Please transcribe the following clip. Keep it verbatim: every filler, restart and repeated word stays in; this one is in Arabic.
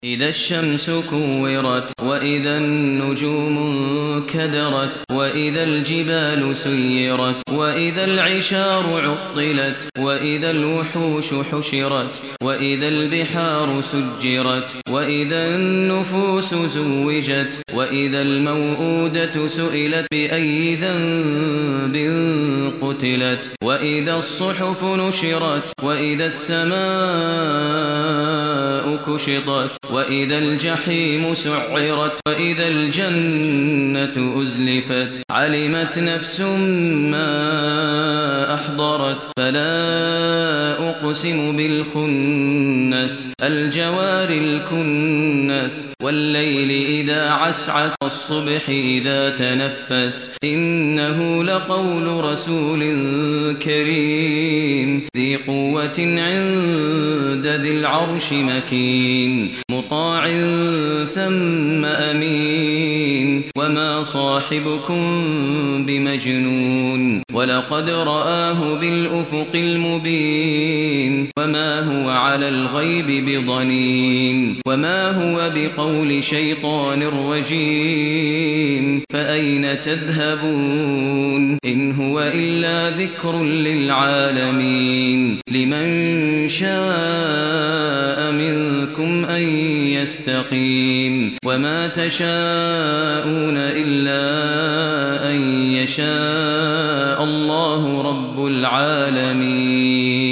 إذا الشمس كورت وإذا النجوم كدرت وإذا الجبال سيرت وإذا العشار عطلت وإذا الوحوش حشرت وإذا البحار سجرت وإذا النفوس زوجت وإذا الموءودة سئلت بأي ذنب قتلت وإذا الصحف نشرت وإذا السماء كشطت وإذا الجحيم سعرت وإذا الجنة أزلفت علمت نفس ما أحضرت فلا أقسم بالخنس الجوار الكنس والليل إذا عسعس والصبح إذا تنفس إنه لقول رسول كريم ذي قوة عند ذي العرش مكين مطاع ثم أمين وما صاحبكم بمجنون ولقد رآه بالأفق المبين وما هو على الغيب بضنين وما هو بقول شيطان رجيم فأين تذهبون إن هو إلا ذكر للعالمين لمن شاء منكم أن يستقيم وما تشاءون إلا أن يشاء الله رب العالمين.